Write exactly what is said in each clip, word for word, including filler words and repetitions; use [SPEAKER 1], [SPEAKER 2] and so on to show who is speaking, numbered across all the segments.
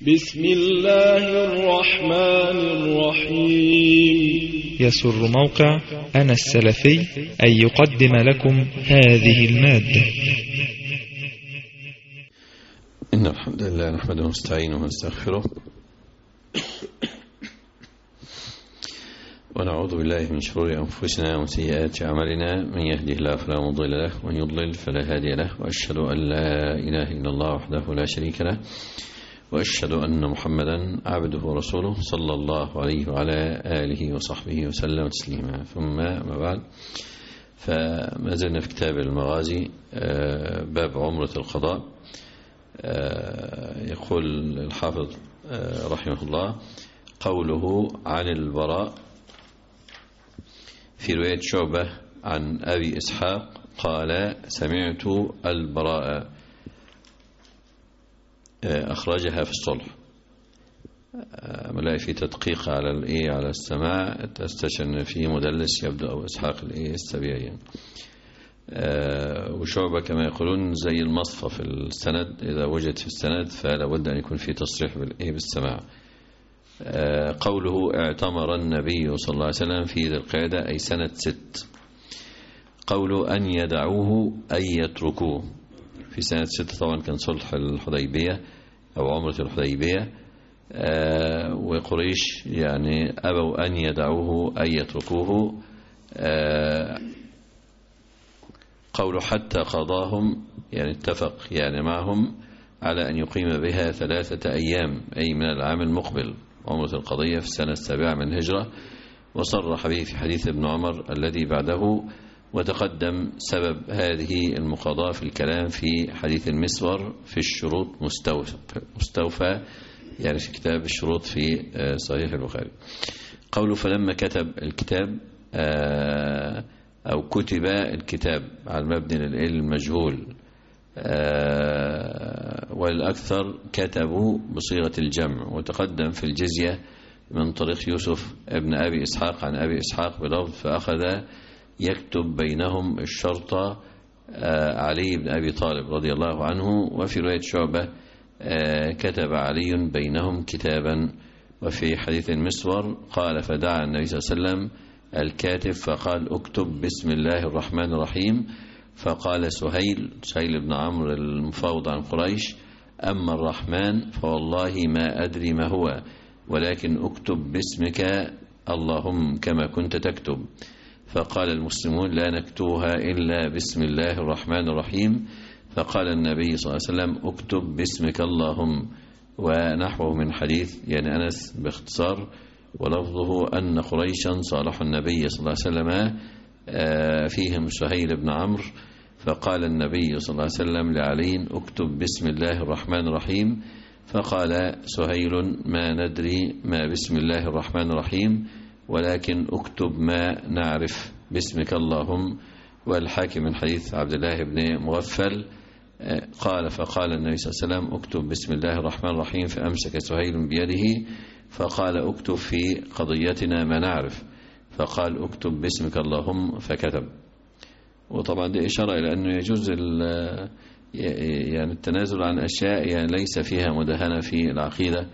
[SPEAKER 1] بسم الله الرحمن الرحيم.
[SPEAKER 2] يسر موقع أنا السلفي أن يقدم لكم هذه المادة.
[SPEAKER 3] إن الحمد لله نحمده ونستعينه ونستغفره ونعوذ بالله من شرور أنفسنا ومن سيئات أعمالنا، من يهده الله فلا مضل له ومن يضلل فلا هادي له، وأشهد أن لا إله إلا الله وحده لا شريك له، وأشهد أن محمدا عبده ورسوله صلى الله عليه وعلى آله وصحبه وسلم تسليما. ثم ما بعد، فما زلنا في كتاب المغازي باب عمرة القضاء. يقول الحافظ رحمه الله: قوله عن البراء في رواية شعبة عن أبي إسحاق قال: سمعت البراء، أخرجها في الصلح. ملاقي في تدقيق على الإيه على السماع، تستشن فيه مدلس يبدأ أبو إسحاق الإيه السبيعي، وشعبة كما يقولون زي المصفى في السند، إذا وجد في السند فلا بد أن يكون في تصريح بالإيه بالسماع. قوله اعتمر النبي صلى الله عليه وسلم في ذي القعدة أي سنة ست. قوله أن يدعوه أي يتركوه في سنة ست، طبعا كان صلح الحديبية أو عمرة الحديبية، وقريش يعني أبوا أن يدعوه أي يتركوه. قوله حتى قضاهم يعني اتفق يعني معهم على أن يقيم بها ثلاثة أيام أي من العام المقبل، عمرة القضية في السنة السابعة من الهجرة، وصرح به في حديث ابن عمر الذي بعده. وتقدم سبب هذه المقاضاة في الكلام في حديث المسور في الشروط مستوفى, مستوفى يعني في كتاب الشروط في صحيح البخاري. قوله فلما كتب الكتاب أو كتب الكتاب على المبني للمجهول، والأكثر كتبوا بصيغة الجمع. وتقدم في الجزية من طريق يوسف ابن أبي إسحاق عن أبي إسحاق بلفظ فأخذ يكتب بينهم الشرطة علي بن أبي طالب رضي الله عنه. وفي رواية شعبة كتب علي بينهم كتابا. وفي حديث المسور قال فدعا النبي صلى الله عليه وسلم الكاتب فقال اكتب بسم الله الرحمن الرحيم. فقال سهيل سهيل بن عمرو المفاوض عن قريش: أما الرحمن فوالله ما أدري ما هو، ولكن اكتب باسمك اللهم كما كنت تكتب. فقال المسلمون: لا نكتبها إلا بسم الله الرحمن الرحيم. فقال النبي صلى الله عليه وسلم: اكتب باسمك اللهم. ونحوه من حديث يعني أنس باختصار، ولفظه أن قريشا صالحوا النبي صلى الله عليه وسلم فيهم سهيل بن عمرو. فقال النبي صلى الله عليه وسلم لعلي: اكتب بسم الله الرحمن الرحيم. فقال سهيل: ما ندري ما بسم الله الرحمن الرحيم، ولكن اكتب ما نعرف باسمك اللهم. والحاكم من حديث عبد الله بن مغفل قال فقال النبي صلى الله عليه وسلم: اكتب بسم الله الرحمن الرحيم. فأمسك سهيل بيده فقال: اكتب في قضيتنا ما نعرف. فقال: اكتب باسمك اللهم. فكتب. وطبعا دي إشارة إلى أنه يجوز يعني التنازل عن أشياء يعني ليس فيها مدهنة في العقيدة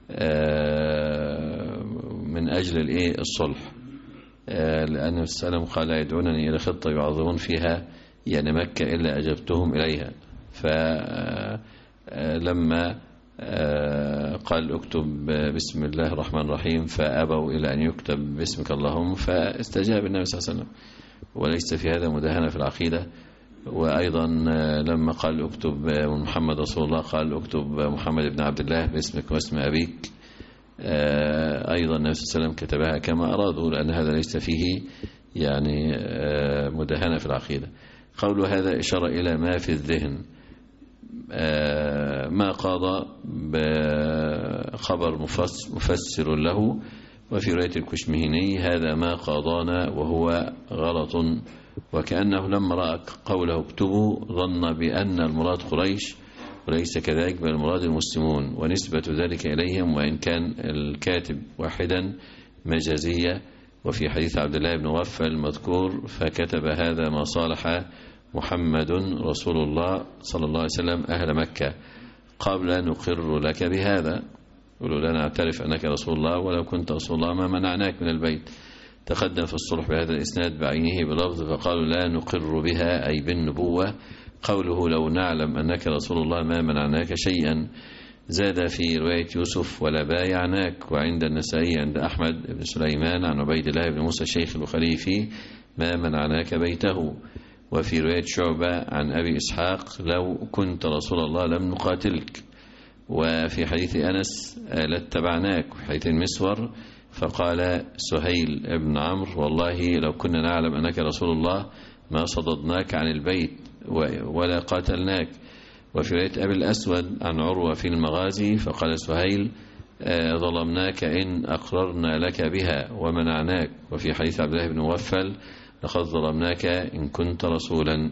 [SPEAKER 3] من أجل الإيه الصلح، لأن السلام قال: يدعونني إلى خطة يعظمون فيها يعني مكة إلا أجبتهم إليها. فلما قال اكتب بسم الله الرحمن الرحيم فأبوا إلى أن يكتب باسمك اللهم، فاستجاب النبي صلى الله عليه وسلم، وليس في هذا مدهنة في العقيدة. وأيضا لما قال اكتب محمد رسول الله قال اكتب محمد بن عبد الله باسمك واسم أبيك، أيضا النبي صلى الله عليه وسلم كتبها كما أرادوا، لأن هذا ليس فيه يعني مدهنة في العقيدة. قول هذا إشارة إلى ما في الذهن، ما قاضى بخبر مفسر له. وفي رواية الكشمهني: هذا ما قاضانا وهو غلط. وكأنه لما رأى قوله اكتبوا ظن بأن المراد قريش، وليس كذلك بل المراد المسلمون، ونسبة ذلك إليهم، وإن كان الكاتب واحدا مجازية. وفي حديث عبد الله بن مغفل المذكور: فكتب هذا ما صالح محمد رسول الله صلى الله عليه وسلم أهل مكة قبل نقر لك بهذا. يقولوا لا نعترف أنك رسول الله، ولو كنت رسول الله ما منعناك من البيت. تقدم في الصلح بهذا الإسناد بعينه بلفظ فقالوا لا نقر بها أي بالنبوة. قوله لو نعلم أنك رسول الله ما منعناك شيئا. زاد في رواية يوسف ولا بايعناك. وعند النسائي عند أحمد بن سليمان عن عبيد الله بن موسى الشيخ البخاري فيه ما منعناك بيته. وفي رواية شعبة عن أبي إسحاق لو كنت رسول الله لم نقاتلك. وفي حديث أنس لاتبعناك. وفي حديث المسور فقال سهيل بن عمرو والله لو كنا نعلم أنك رسول الله ما صددناك عن البيت ولا قاتلناك. وفي رواية أبي الأسود عن عروة في المغازي فقال سهيل ظلمناك إن أقررنا لك بها ومنعناك. وفي حديث عبد الله بن مغفل لقد ظلمناك إن كنت رسولا.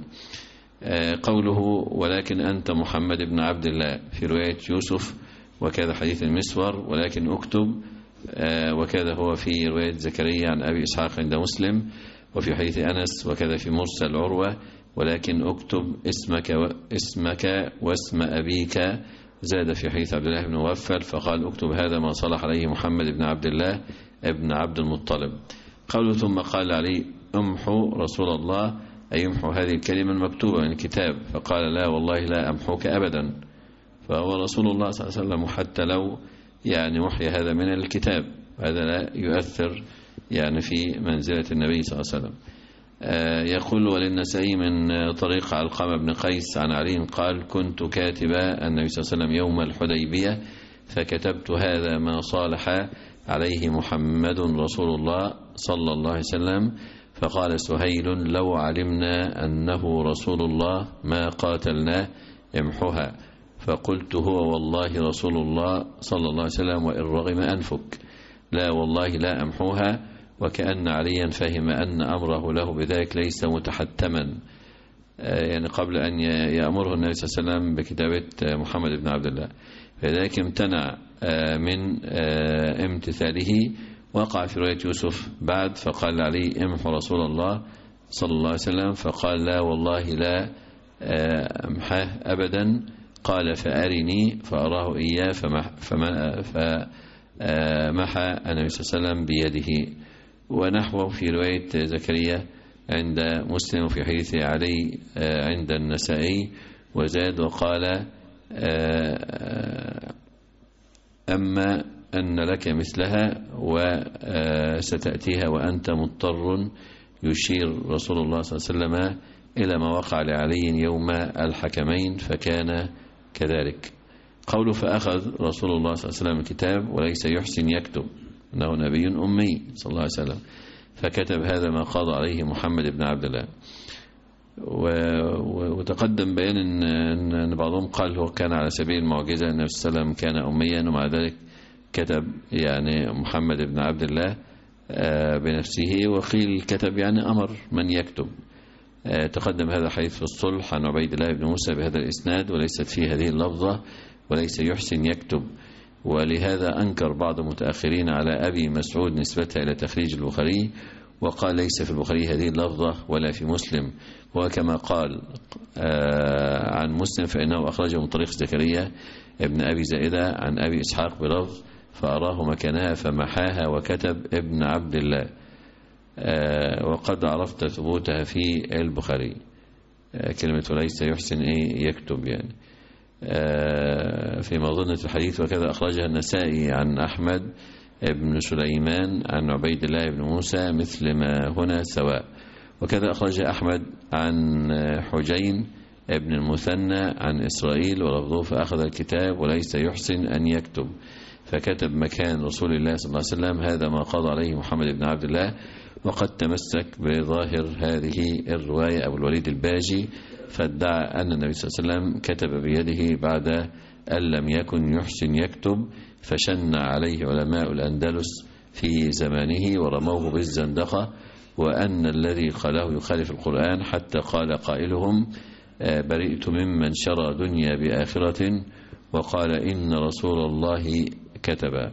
[SPEAKER 3] قوله ولكن أنت محمد بن عبد الله في رواية يوسف وكذا حديث المسور ولكن أكتب. وكذا هو في رواية زكريا عن أبي إسحاق عند مسلم. وفي حديث أنس وكذا في مرسل عروة ولكن أكتب اسمك اسمك واسم أبيك. زاد في حديث عبد الله بن مغفل فقال أكتب هذا ما صلح عليه محمد بن عبد الله ابن عبد المطلب. قوله ثم قال علي امحو رسول الله أي يمحو هذه الكلمة المكتوبة من الكتاب. فقال لا والله لا أمحوك أبدا. فهو رسول الله صلى الله عليه وسلم حتى لو يعني محي هذا من الكتاب هذا لا يؤثر يعني في منزلة النبي صلى الله عليه وسلم. يقول وللنسائي من طريق علقمة بن قيس عن علي قال كنت كاتبا النبي صلى الله عليه وسلم يوم الحديبية فكتبت هذا ما صالح عليه محمد رسول الله صلى الله عليه وسلم. فقال سهيل لو علمنا أنه رسول الله ما قاتلناه يمحها. فقلت هو والله رسول الله صلى الله عليه وسلم وإن رغم أنفك. لا والله لا أمحوها. وكأن عليا فهم أن أمره له بذلك ليس متحتما يعني قبل أن يأمره النبي صلى الله عليه وسلم بكتابة محمد بن عبد الله فذلك امتنع من امتثاله. وقع في رواية يوسف بعد فقال علي امحو رسول الله صلى الله عليه وسلم فقال لا والله لا أمحاه أبدا. قال فأرني فأراه إياه فمحى النبي صلى الله عليه وسلم بيده. ونحوه في رواية زكريا عند مسلم وفي حديث علي عند النسائي. وزاد وقال أما أن لك مثلها وستأتيها وأنت مضطر. يشير رسول الله صلى الله عليه وسلم إلى ما وقع لعلي يوم الحكمين فكان كذلك. قوله فأخذ رسول الله صلى الله عليه وسلم الكتاب وليس يحسن يكتب أنه نبي أمي صلى الله عليه وسلم فكتب هذا ما قضى عليه محمد بن عبد الله. وتقدم بيان أن بعضهم قال هو كان على سبيل المعجزة النبي صلى الله عليه وسلم كان أميا ومع ذلك كتب يعني محمد بن عبد الله بنفسه. وقيل كتب يعني أمر من يكتب. تقدم هذا حديث في الصلح عن عبيد الله بن موسى بهذا الإسناد وليست فيه هذه اللفظة وليس يحسن يكتب. ولهذا أنكر بعض المتأخرين على أبي مسعود نسبتها إلى تخريج البخاري وقال ليس في البخاري هذه اللفظة ولا في مسلم. وكما قال عن مسلم فإنه أخرجه من طريق زكريا ابن أبي زائدة عن أبي إسحاق بلفظ فأراه مكانها فمحاها وكتب ابن عبد الله. وقد عرفت ثبوتها في البخاري كلمة ليس يحسن إيه يكتب يعني في مظنة الحديث. وكذا أخرجها النسائي عن أحمد بن سليمان عن عبيد الله بن موسى مثل ما هنا سواء. وكذا أخرج أحمد عن حجين ابن المثنى عن إسرائيل ولفظه فأخذ الكتاب وليس يحسن أن يكتب فكتب مكان رسول الله صلى الله عليه وسلم هذا ما قضى عليه محمد بن عبد الله. وقد تمسك بظاهر هذه الرواية أبو الوليد الباجي فادعى أن النبي صلى الله عليه وسلم كتب بيده بعد أن لم يكن يحسن يكتب فشن عليه علماء الأندلس في زمانه ورموه بالزندقة وأن الذي قاله يخالف القرآن حتى قال قائلهم برئت ممن شرى دنيا بآخرة وقال إن رسول الله كتب.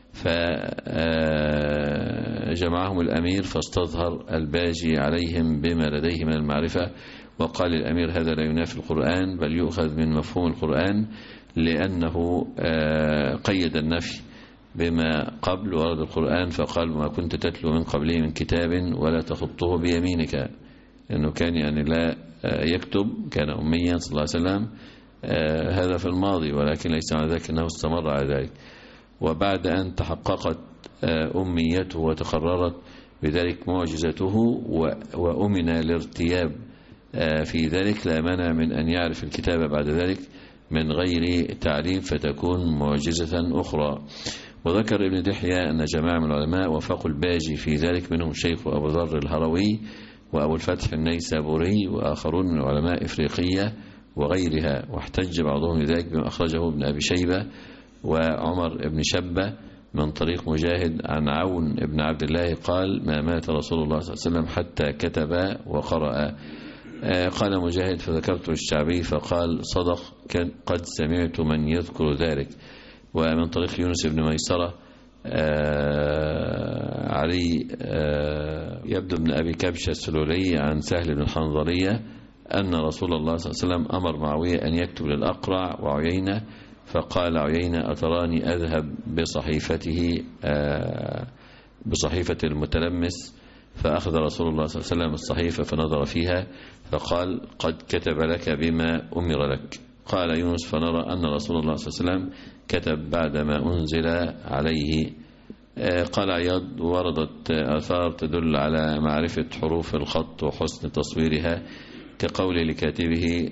[SPEAKER 3] فجمعهم الأمير فاستظهر الباجي عليهم بما لديه من المعرفة وقال الأمير هذا لا ينافي القرآن بل يؤخذ من مفهوم القرآن لأنه قيد النفي بما قبل ورد القرآن فقال ما كنت تتلو من قبله من كتاب ولا تخطه بيمينك، لأنه كان يعني لا يكتب، كان أميا صلى الله عليه وسلم. هذا في الماضي، ولكن ليس على ذلك أنه استمر على ذلك. وبعد أن تحققت أميته وتقررت بذلك معجزته وأمن الارتياب في ذلك، لا مانع من أن يعرف الكتابة بعد ذلك من غير تعليم فتكون معجزة أخرى. وذكر ابن دحية أن جماعة من العلماء وافقوا الباجي في ذلك، منهم شيخ أبو ذر الهروي وأبو الفتح النيسابوري وآخرون من علماء إفريقية وغيرها. واحتج بعضهم لذلك بما أخرجه ابن أبي شيبة وعمر بن شبة من طريق مجاهد عن عون بن عبد الله قال ما مات رسول الله صلى الله عليه وسلم حتى كتب وقرأ. قال مجاهد فذكرت الشعبي فقال صدق قد سمعت من يذكر ذلك. ومن طريق يونس بن ميسرة علي يبدو ابن أبي كبشة السلولي عن سهل بن الحنظلية أن رسول الله صلى الله عليه وسلم أمر معاوية أن يكتب للأقرع وعيينة، فقال عيينة أتراني أذهب بصحيفته بصحيفة المتلمس، فأخذ رسول الله صلى الله عليه وسلم الصحيفة فنظر فيها فقال قد كتب لك بما أمر لك. قال يونس فنرى أن رسول الله صلى الله عليه وسلم كتب بعدما أنزل عليه. قال عياض وردت آثار تدل على معرفة حروف الخط وحسن تصويرها، كقول لكاتبه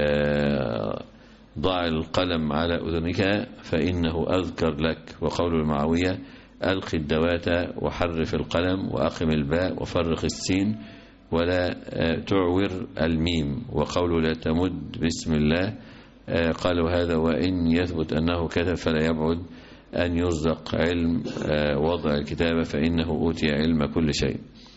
[SPEAKER 3] ضع القلم على أذنك فإنه أذكر لك، وقول المعاوية ألق الدوات وحرف القلم وأقم الباء وفرق السين ولا تعور الميم، وقول لا تمد بسم الله. قالوا هذا وإن يثبت أنه كتب فلا يبعد أن يرزق علم وضع الكتابة فإنه أوتي علم كل شيء.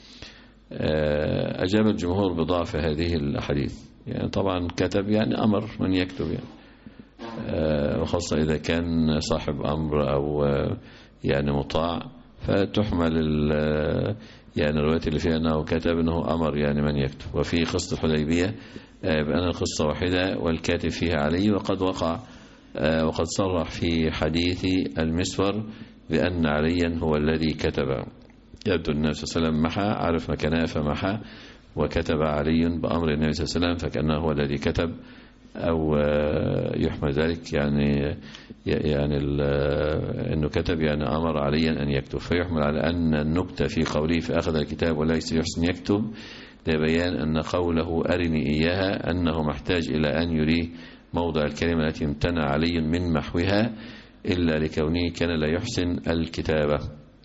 [SPEAKER 3] أجاب الجمهور بضعف هذه الحديث، يعني طبعا كتب يعني أمر من يكتب يعني، وخاصة إذا كان صاحب أمر أو يعني مطاع فتحمل يعني الروايات اللي فيها أنه كتب أنه أمر يعني من يكتب. وفي قصة الحديبية بأن القصة واحدة والكاتب فيها علي، وقد وقع وقد صرح في حديث المسور بأن عليا هو الذي كتب. يبدو النبي صلى الله عليه وسلم محى عرف مكانه فمحى وكتب علي بأمر النبي صلى الله عليه وسلم فكأنه هو الذي كتب، أو يحمل ذلك يعني يعني أنه كتب يعني أمر عليا أن يكتب، فيحمل على أن النكتة في قوله فأخذ الكتاب وليس يحسن يكتب لبيان أن قوله أرني إياها أنه محتاج إلى أن يريه موضع الكلمة التي امتنع علي من محوها إلا لكونه كان لا يحسن الكتابة.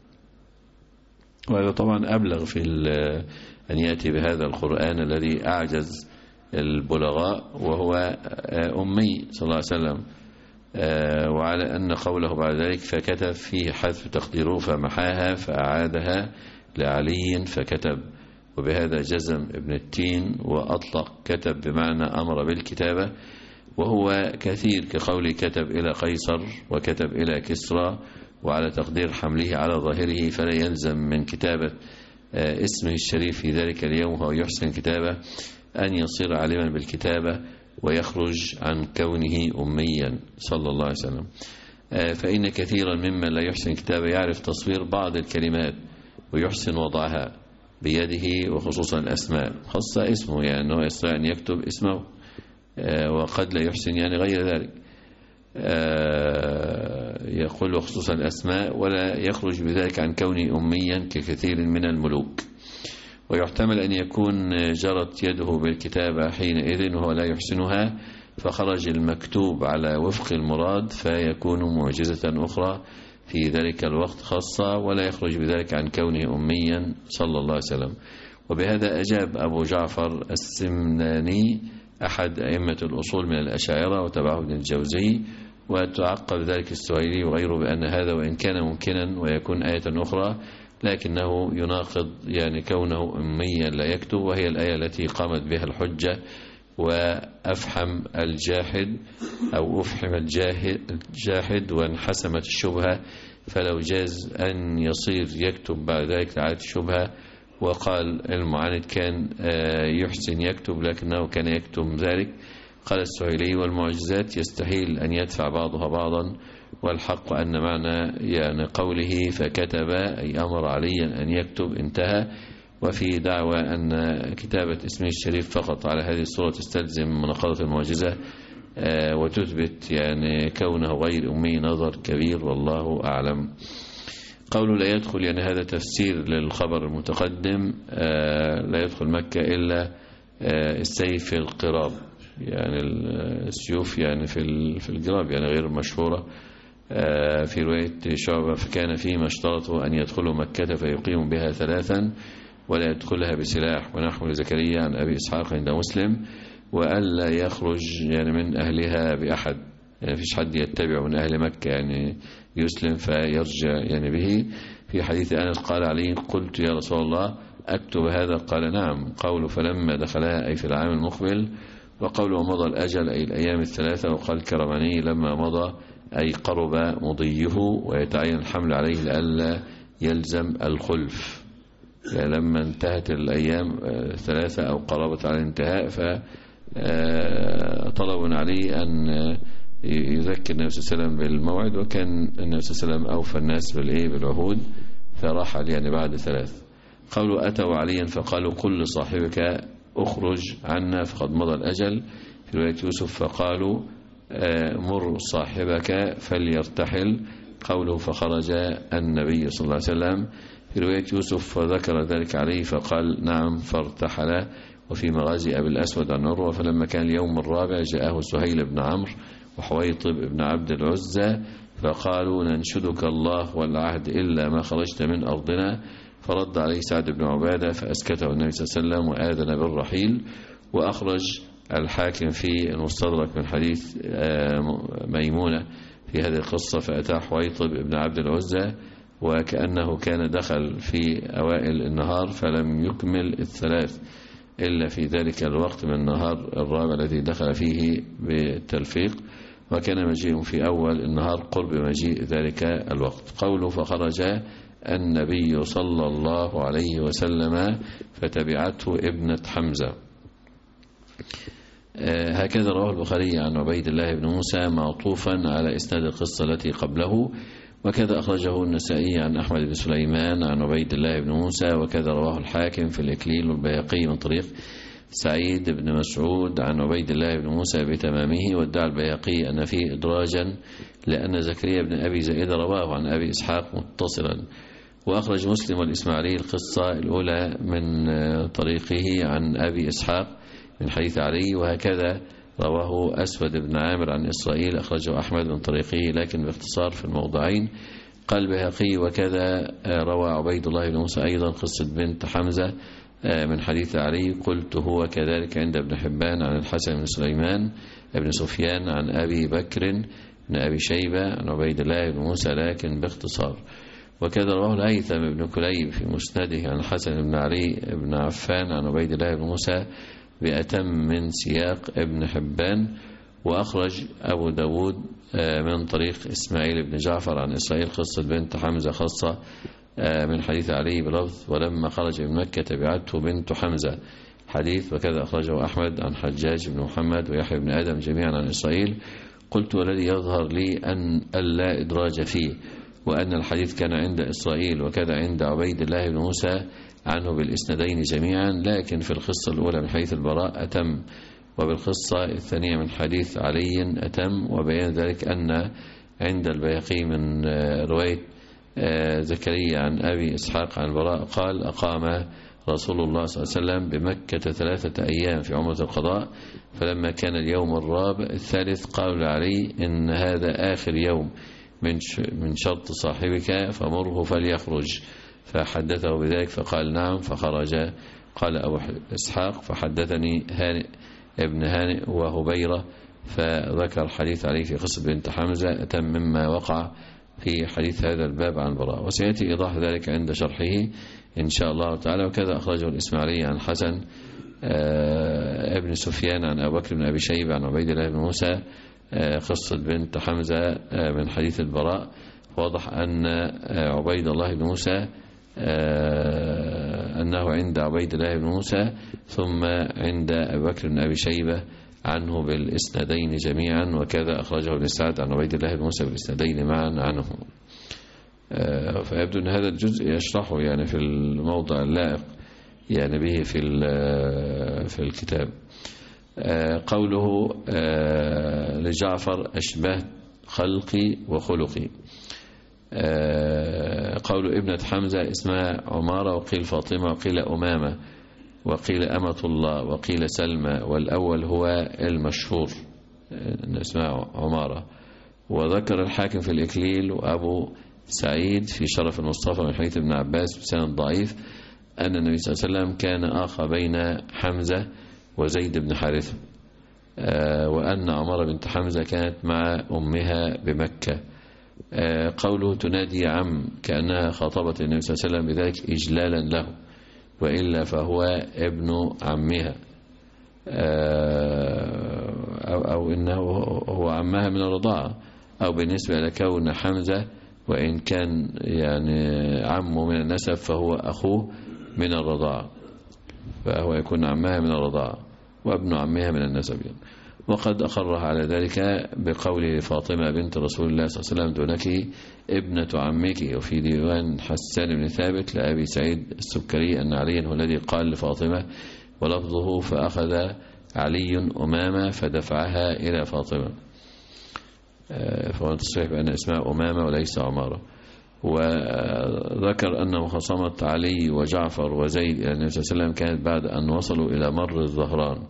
[SPEAKER 3] وهذا طبعا أبلغ في أن يأتي بهذا القرآن الذي أعجز البلغاء وهو أمي صلى الله عليه وسلم، وعلى أن قوله بعد ذلك فكتب فيه حذف تقديره فمحاها فأعادها لعلي فكتب، وبهذا جزم ابن التين وأطلق كتب بمعنى أمر بالكتابة، وهو كثير كقول كتب إلى قيصر وكتب إلى كسرى، وعلى تقدير حمله على ظاهره فلا يلزم من كتابة اسمه الشريف في ذلك اليوم هو يحسن كتابة أن يصير عالما بالكتابة ويخرج عن كونه أميا صلى الله عليه وسلم. فإن كثيرا ممن لا يحسن كتابة يعرف تصوير بعض الكلمات ويحسن وضعها بيده، وخصوصا الأسماء، خاصة اسمه يعني أنه يستطيع أن يكتب اسمه، وقد لا يحسن يعني غير ذلك، يقول وخصوصا الأسماء، ولا يخرج بذلك عن كونه أميا ككثير من الملوك. ويحتمل أن يكون جرت يده بالكتابة حينئذ وهو لا يحسنها فخرج المكتوب على وفق المراد فيكون معجزة أخرى في ذلك الوقت خاصة، ولا يخرج بذلك عن كونه أميا صلى الله عليه وسلم. وبهذا أجاب أبو جعفر السمناني أحد أئمة الأصول من الأشاعرة وتبعه ابن الجوزي، وتعقب ذلك السهيلي وغيره بأن هذا وإن كان ممكنا ويكون آية أخرى لكنه يناقض يعني كونه أميا لا يكتب، وهي الآية التي قامت بها الحجة وأفحم الجاحد أو أفحم الجاحد وانحسمت الشبهة، فلو جاز أن يصير يكتب بعد ذلك لعادة الشبهة. وقال المعاند كان يحسن يكتب لكنه كان يكتم ذلك، قال السهيلي: والمعجزات يستحيل أن يدفع بعضها بعضا، والحق أن معنى يعني قوله فكتب أي أمر عليا أن يكتب انتهى. وفي دعوى أن كتابة اسمه الشريف فقط على هذه الصورة تستلزم مناقضة المعجزة وتثبت يعني كونه غير أمي نظر كبير، والله أعلم. قوله لا يدخل يعني هذا تفسير للخبر المتقدم، لا يدخل مكة إلا السيف في القراب، يعني السيوف يعني في الجراب يعني غير مشهورة. في رواية شعبة: فكان فيما اشترطوا أن يدخلوا مكة فيقيموا بها ثلاثا ولا يدخلها بسلاح. ونحو زكريا عن أبي إسحاق عند مسلم: وألا يخرج يعني من أهلها بأحد، يعني فيش حد يتبع من أهل مكة يعني يسلم فيرجع يعني به. في حديث أنس قال علي: قلت يا رسول الله أكتب هذا؟ قال نعم. قول فلما دخلها أي في العام المقبل. وقول ومضى الأجل أي الأيام الثلاثة. وقال الكرماني: لما مضى أي قرب مضيه ويتعين الحمل عليه لئلا يلزم الخلف، يعني لما انتهت الأيام الثلاثة أو قربت على الانتهاء فطلبوا عليه أن يذكر النبي صلى الله عليه وسلم بالموعد، وكان النبي صلى الله عليه وسلم أوفى الناس بالإيه بالعهود فرحل يعني بعد ثلاث. قالوا أتوا عليا فقالوا: قل لصاحبك أخرج عنا فقد مضى الأجل. في رواية يوسف: فقالوا مر صاحبك فليرتحل. قوله فخرج النبي صلى الله عليه وسلم. في رواية يوسف: فذكر ذلك عليه فقال نعم فارتحل. وفي مغازي أبي الأسود عن عروة: فلما كان اليوم الرابع جاءه سهيل بن عمرو وحويطب بن عبد العزى فقالوا: ننشدك الله والعهد إلا ما خرجت من أرضنا. فرد عليه سعد بن عبادة فأسكته النبي صلى الله عليه وسلم وآذن بالرحيل. وأخرج الحاكم في المستدرك من حديث ميمونة في هذه القصة: فأتى حويطب بن عبد العزى وكأنه كان دخل في أوائل النهار فلم يكمل الثلاث إلا في ذلك الوقت من النهار الرابع الذي دخل فيه بالتلفيق، وكان مجيء في أول النهار قرب مجيء ذلك الوقت. قوله فخرج النبي صلى الله عليه وسلم فتبعته ابنة حمزة. هكذا رواه البخاري عن عبيد الله بن موسى معطوفا على إسناد القصة التي قبله، وكذا أخرجه النسائي عن أحمد بن سليمان عن عبيد الله بن موسى، وكذا رواه الحاكم في الإكليل والبيهقي من طريق سعيد بن مسعود عن عبيد الله بن موسى بتمامه. وادعى البيهقي أن فيه إدراجا لأن زكريا بن أبي زائدة رواه عن أبي إسحاق متصلا. وأخرج مسلم والإسماعيلي القصة الأولى من طريقه عن أبي إسحاق من حديث علي، وهكذا رواه أسود بن عامر عن إسرائيل أخرجه أحمد من طريقه لكن باختصار في الموضعين. قال البيهقي: وكذا روى عبيد الله بن موسى أيضا قصة بنت حمزة من حديث علي. قلت هو كذلك عند ابن حبان عن الحسن بن سليمان بن سفيان عن أبي بكر بن أبي شيبة عن عبيد الله بن موسى لكن باختصار. وكذا رواه الهيثم بن كليب في مسنده عن الحسن بن علي بن عفان عن عبيد الله بن موسى بأتم من سياق ابن حبان. وأخرج أبو داود من طريق إسماعيل بن جعفر عن إسرائيل قصة بنت حمزة خاصة من حديث علي بلفظ: ولما خرج من مكة تبعته بنت حمزة حديث. وكذا أخرجه أحمد عن حجاج بن محمد ويحيى بن آدم جميعا عن إسرائيل. قلت: والذي يظهر لي أن ألا إدراج فيه، وأن الحديث كان عند إسرائيل وكذا عند عبيد الله بن موسى عنه بالإسندين جميعا، لكن في القصة الأولى من حديث البراء أتم، وبالقصة الثانية من حديث علي أتم. وبيان ذلك أن عند البيهقي من رواية زكريا عن أبي إسحاق عن البراء قال: أقام رسول الله صلى الله عليه وسلم بمكة ثلاثة أيام في عمرة القضاء، فلما كان اليوم الرابع الثالث قالوا علي: إن هذا آخر يوم من شرط صاحبك فمره فليخرج. فحدثه بذلك فقال نعم فخرج. قال أبو إسحاق: فحدثني هانئ ابن هانئ وهبيرة، فذكر حديث عليه في قصة بنت حمزة أتم مما وقع في حديث هذا الباب عن البراء، وسيأتي إيضاح ذلك عند شرحه إن شاء الله تعالى. وكذا أخرجه الإسماعيلي عن حسن ابن سفيان عن أبو بكر بن أبي شيبة عن عبيد الله بن موسى قصة بنت حمزة من حديث البراء. واضح أن عبيد الله بن موسى أنه عند عبيد الله بن موسى ثم عند أبي بكر بن أبي شيبة عنه بالإسنادين جميعا، وكذا أخرجه ابن سعد عن عبيد الله بن موسى بالإسنادين معا عنه. فيبدو أن هذا الجزء يشرحه يعني في الموضع اللائق يعني به في في الكتاب. قوله لجعفر أشبه خلقي وخلقي. قول ابنة حمزة اسمها عمارة، وقيل فاطمة، وقيل أمامة، وقيل أمة الله، وقيل سلمى، والأول هو المشهور أن اسمها عمارة. وذكر الحاكم في الإكليل وأبو سعيد في شرف المصطفى من حديث ابن عباس بسند ضعيف أن النبي صلى الله عليه وسلم كان آخى بين حمزة وزيد بن حارثة، وأن عمارة بنت حمزة كانت مع أمها بمكة. قوله تنادي يا عم كأنها خاطبت النبي صلى الله عليه وسلم بذلك إجلالا له، وإلا فهو ابن عمها، أو, أو إنه هو عمها من الرضاعة، أو بالنسبة لكون حمزة وإن كان يعني عمه من النسب فهو أخوه من الرضاعة، فهو يكون عمها من الرضاعة وابن عمها من النسب يعني. وقد أقرها على ذلك بقول فاطمة بنت رسول الله صلى الله عليه وسلم دونك ابنة عمك. وفي ديوان حسان بن ثابت لأبي سعيد السكري أن عليا هو الذي قال لفاطمة، ولفظه فأخذ علي أمامة فدفعها إلى فاطمة، فهو تصريح بأن اسمها أمامة وليس عمارة. وذكر أن مخاصمة علي وجعفر وزيد إلى النبي صلى الله عليه وسلم كانت بعد أن وصلوا إلى مر الظهران.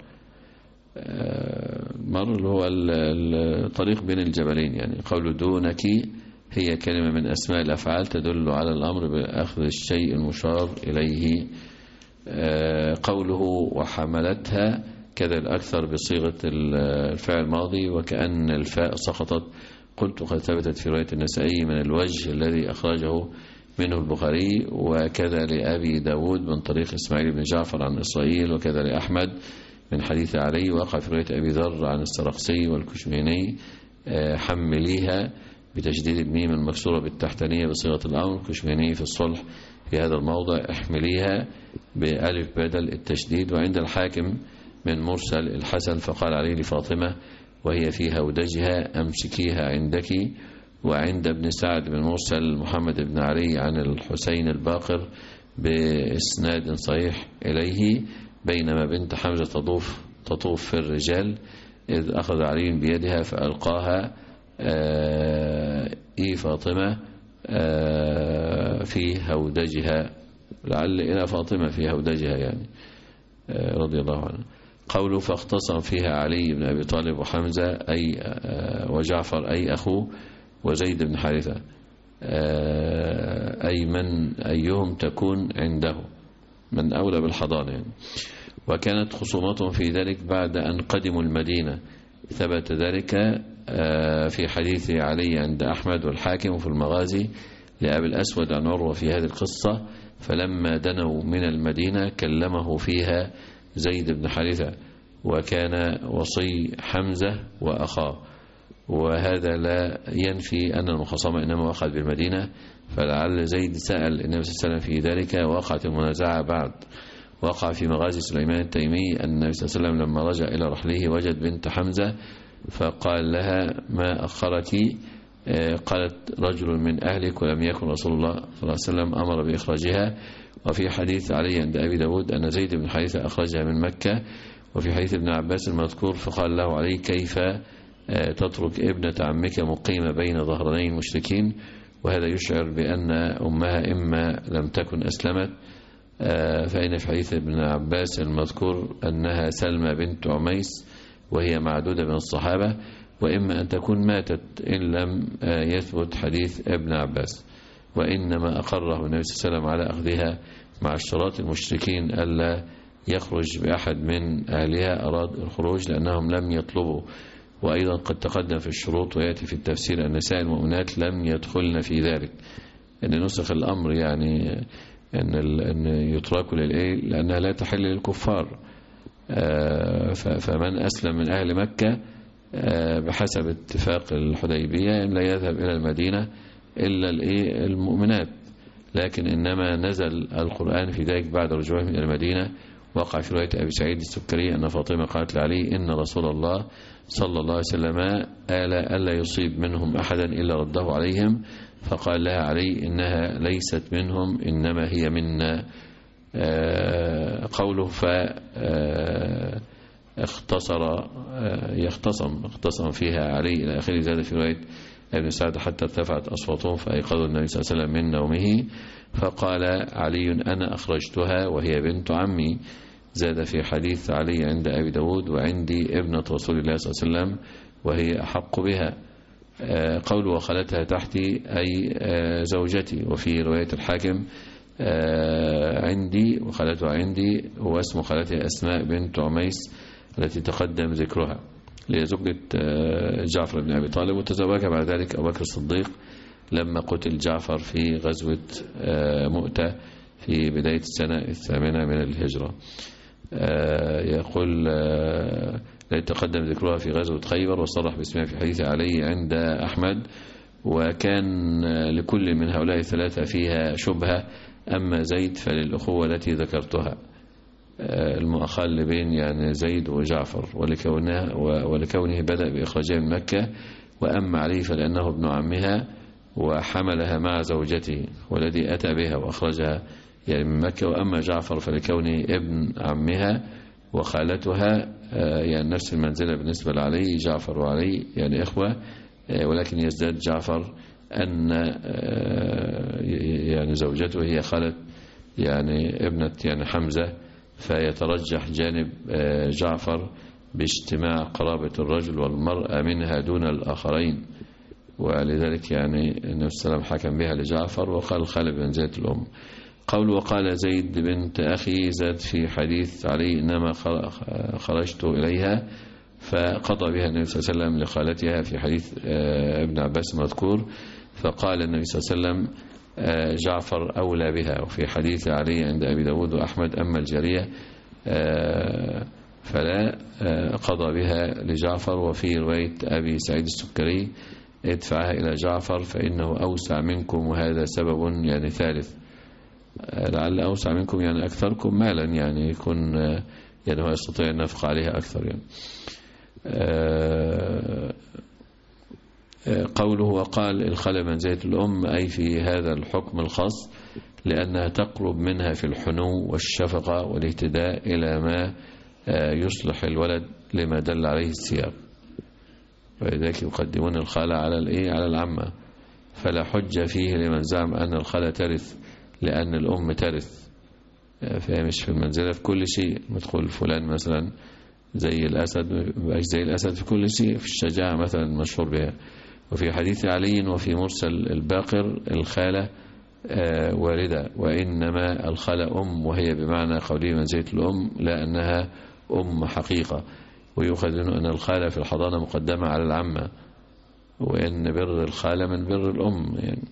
[SPEAKER 3] مر اللي هو الطريق بين الجبلين يعني. قول دونك هي كلمة من أسماء الأفعال تدل على الأمر بأخذ الشيء المشار إليه. قوله وحملتها كذا الأكثر بصيغة الفعل الماضي وكأن الفاء سقطت. قلت قد ثبتت في رواية النسائي من الوجه الذي أخرجه منه البخاري، وكذا لأبي داود من طريق إسماعيل بن جعفر عن إسرائيل، وكذا لأحمد من حديث علي. وقع في رواية أبي ذر عن السرقسي والكشميني حمليها بتشديد الميم المكسورة بالتحتانية بصيغة الأمر. الكشميني في الصلح في هذا الموضع احمليها بألف بدل التشديد. وعند الحاكم من مرسل الحسن فقال علي لفاطمة وهي في هودجها أمسكيها عندك. وعند ابن سعد من مرسل محمد بن علي عن الحسين الباقر بإسناد صحيح إليه بينما بنت حمزة تطوف تطوف في الرجال إذ أخذ علي بيدها فألقاها إي فاطمة في هودجها، لعل إلى فاطمة في هودجها يعني رضي الله عنه. قوله فاختصم فيها علي بن أبي طالب وحمزة أي وجعفر أي أخوه وزيد بن حارثة أي من أيهم تكون عنده من أولى بالحضانة يعني. وكانت خصومتهم في ذلك بعد أن قدموا المدينة، ثبت ذلك في حديث علي عند أحمد والحاكم في المغازي لأبي الأسود عن عروة في هذه القصة. فلما دنوا من المدينة كلمه فيها زيد بن حارثة وكان وصي حمزة وأخاه. وهذا لا ينفي أن المخاصمة إنما وقعت بالمدينة، فلعل زيد سأل النبي صلى الله عليه وسلم في ذلك. وقعت المنازعة بعد. وقع في مغازي سليمان التيمي أن النبي صلى الله عليه وسلم لما رجع إلى رحله وجد بنت حمزة فقال لها ما أخرك؟ قالت رجل من أهلك ولم يكن رسول الله صلى الله عليه وسلم أمر بإخراجها. وفي حديث علي عند أبي داود أن زيد بن حارثة أخرجها من مكة. وفي حديث ابن عباس المذكور فقال له علي كيف تترك ابنة عمك مقيمة بين ظهراني المشركين؟ وهذا يشعر بأن أمها إما لم تكن أسلمت فإن في حديث ابن عباس المذكور أنها سلمى بنت عميس وهي معدودة من الصحابة، وإما أن تكون ماتت إن لم يثبت حديث ابن عباس. وإنما أقره النبي صلى الله عليه وسلم على أخذها مع اشتراط المشركين ألا يخرج بأحد من أهلها أراد الخروج لأنهم لم يطلبوا. وأيضا قد تقدم في الشروط ويأتي في التفسير أن نساء المؤمنات لم يدخلن في ذلك، أن نسخ الأمر يعني أن, أن يتركوا للإيه لأنها لا تحل للكفار. فمن أسلم من أهل مكة بحسب اتفاق الحديبية لا يذهب إلى المدينة إلا المؤمنات، لكن إنما نزل القرآن في ذلك بعد رجوعهم إلى المدينة وقع في رواية أبي سعيد السكري أن فاطمة قالت لعلي إن رسول الله صلى الله عليه وسلم آل ألا يصيب منهم أحدا إلا رده عليهم، فقال لها علي إنها ليست منهم إنما هي منا. قوله فاختصر يختصم اختصم فيها علي إلى آخره. زاد في رواية ابن سعد حتى ارتفعت أصواتهم فأيقظوا النبي صلى الله عليه وسلم من نومه، فقال علي أنا أخرجتها وهي بنت عمي. زاد في حديث علي عند أبي داود وعندي ابنة رسول الله صلى الله عليه وسلم وهي أحق بها. قول وخالتها تحتي أي زوجتي. وفي رواية الحاكم عندي وخالتها عندي، واسم خالتها أسماء بنت عميس التي تقدم ذكرها، اللي زوجة جعفر بن أبي طالب، وتزوجها بعد ذلك أبو بكر الصديق لما قتل جعفر في غزوة مؤتة في بداية السنة الثامنة من الهجرة. يقول التي تقدم ذكرها في غزوة خيبر، وصرح باسمها في حديث علي عند أحمد. وكان لكل من هؤلاء الثلاثة فيها شبهة، أما زيد فللأخوة التي ذكرتها، المؤخاة اللي بين يعني زيد وجعفر، ولكونه, ولكونه بدأ بإخراجها من مكة. وأما علي فلأنه ابن عمها وحملها مع زوجته والذي أتى بها وأخرجها يعني من مكة. وأما جعفر فلكونه ابن عمها وخالتها يعني نفس المنزلة بالنسبة لعلي، جعفر وعلي يعني إخوة، ولكن يزداد جعفر أن يعني زوجته هي خالة يعني ابنة يعني حمزة، فيترجح جانب جعفر باجتماع قرابة الرجل والمرأة منها دون الآخرين، ولذلك يعني النبي صلى الله عليه وسلم حكم بها لجعفر وقال خالة بمنزلة الأم. قول وقال زيد بنت أخي، زاد في حديث علي إنما خرجت إليها، فقضى بها النبي صلى الله عليه وسلم لخالتها في حديث ابن عباس المذكور، فقال النبي صلى الله عليه وسلم جعفر أولى بها. وفي حديث علي عند أبي داود وأحمد أما الجارية فلا قضى بها لجعفر. وفي رواية أبي سعيد السكري ادفعها إلى جعفر فإنه أوسع منكم، وهذا سبب يعني ثالث، لعل أوسع منكم يعني أكثركم مالا، يعني يكون يعني هو يستطيع النفق عليها أكثر يعني. قوله وقال الخالة منزلة الأم، أي في هذا الحكم الخاص لأنها تقرب منها في الحنو والشفقة والاهتداء إلى ما يصلح الولد لما دل عليه السياق، ولذلك يقدمون الخالة على الإيه على العمة، فلا حجة فيه لمن زعم أن الخالة ترث لأن الأم ترث، فهي مش في المنزلة في كل شيء. مدخل فلان مثلا زي الأسد مبقاش زي الأسد في كل شيء، في الشجاعة مثلا مشهور بها. وفي حديث علي وفي مرسل الباقر الخالة والدة، وإنما الخالة أم، وهي بمعنى قوله منزلة الأم لا أنها أم حقيقة. ويؤخذ منه أن الخالة في الحضانة مقدمة على العمة، وإن بر الخالة من بر الأم يعني.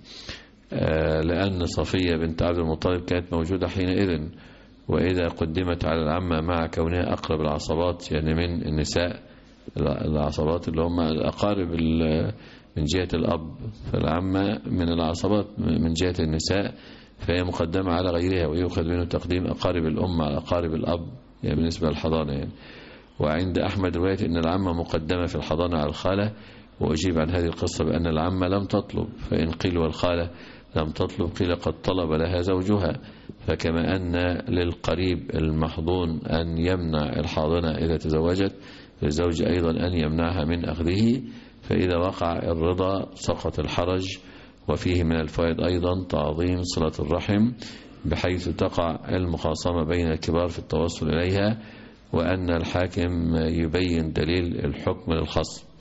[SPEAKER 3] لأن صفية بنت عبد المطلب كانت موجودة حينئذ، وإذا قدمت على العمة مع كونها أقرب العصبات يعني من النساء، العصبات اللي هم الأقارب من جهة الأب، فالعمة من العصبات من جهة النساء، فهي مقدمة على غيرها. ويؤخذ منه تقديم أقارب الأم على أقارب الأب يعني بالنسبة للحضانة يعني. وعند أحمد رواية أن العمة مقدمة في الحضانة على الخالة، وأجيب عن هذه القصة بأن العمة لم تطلب، فإن قيل والخالة لم تطلب قيل قد طلب لها زوجها. فكما أن للقريب المحضون أن يمنع الحاضنة إذا تزوجت، للزوج أيضا أن يمنعها من أخذه، فإذا وقع الرضا سقط الحرج. وفيه من الفوائد أيضا تعظيم صلة الرحم بحيث تقع المخاصمة بين الكبار في التوصل إليها، وأن الحاكم يبين دليل الحكم للخصم،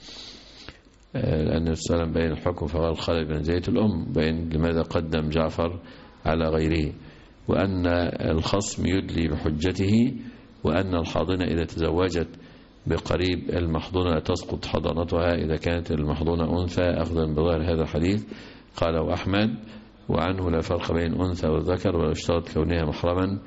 [SPEAKER 3] لأن السلام بين الحكم فقال الخالة بمنزلة الأم، بين لماذا قدم جعفر على غيره. وأن الخصم يدلي بحجته، وأن الحاضنة إذا تزوجت بقريب المحضونة تسقط حضانتها إذا كانت المحضونة أنثى، أخذا بظاهر هذا الحديث. قاله أحمد وعنه لا فرق بين أنثى والذكر، ولا يشترط كونها محرما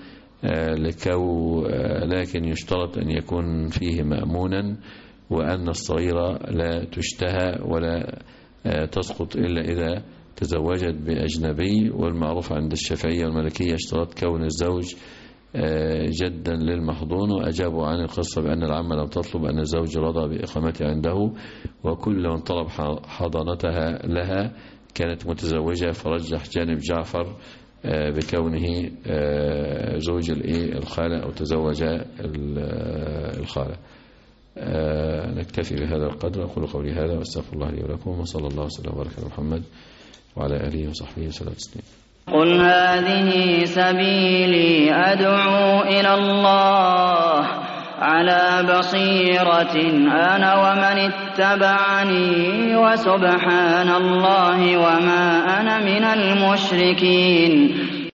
[SPEAKER 3] لكو لكن يشترط أن يكون فيه مأمونا، وأن الصغيرة لا تشتهى ولا تسقط إلا إذا تزوجت بأجنبي. والمعروف عند الشافعية والمالكية اشترط كون الزوج جدا للمحظون، وأجابوا عن القصة بأن العمة لم تطلب أن الزوج رضى بإقامتها عنده، وكل من طلب حضانتها لها كانت متزوجة، فرجح جانب جعفر بكونه زوج الخالة أو تزوج الخالة. نكتفي بهذا القدر. أقول قولي هذا واستغفر الله لي ولكم، وصلى الله وسلم وبارك على محمد وعلى آله وصحبه وسلم تسليما.
[SPEAKER 4] قل هذه سبيلي أدعو إلى الله على بصيرة أنا ومن اتبعني وسبحان الله وما أنا من المشركين.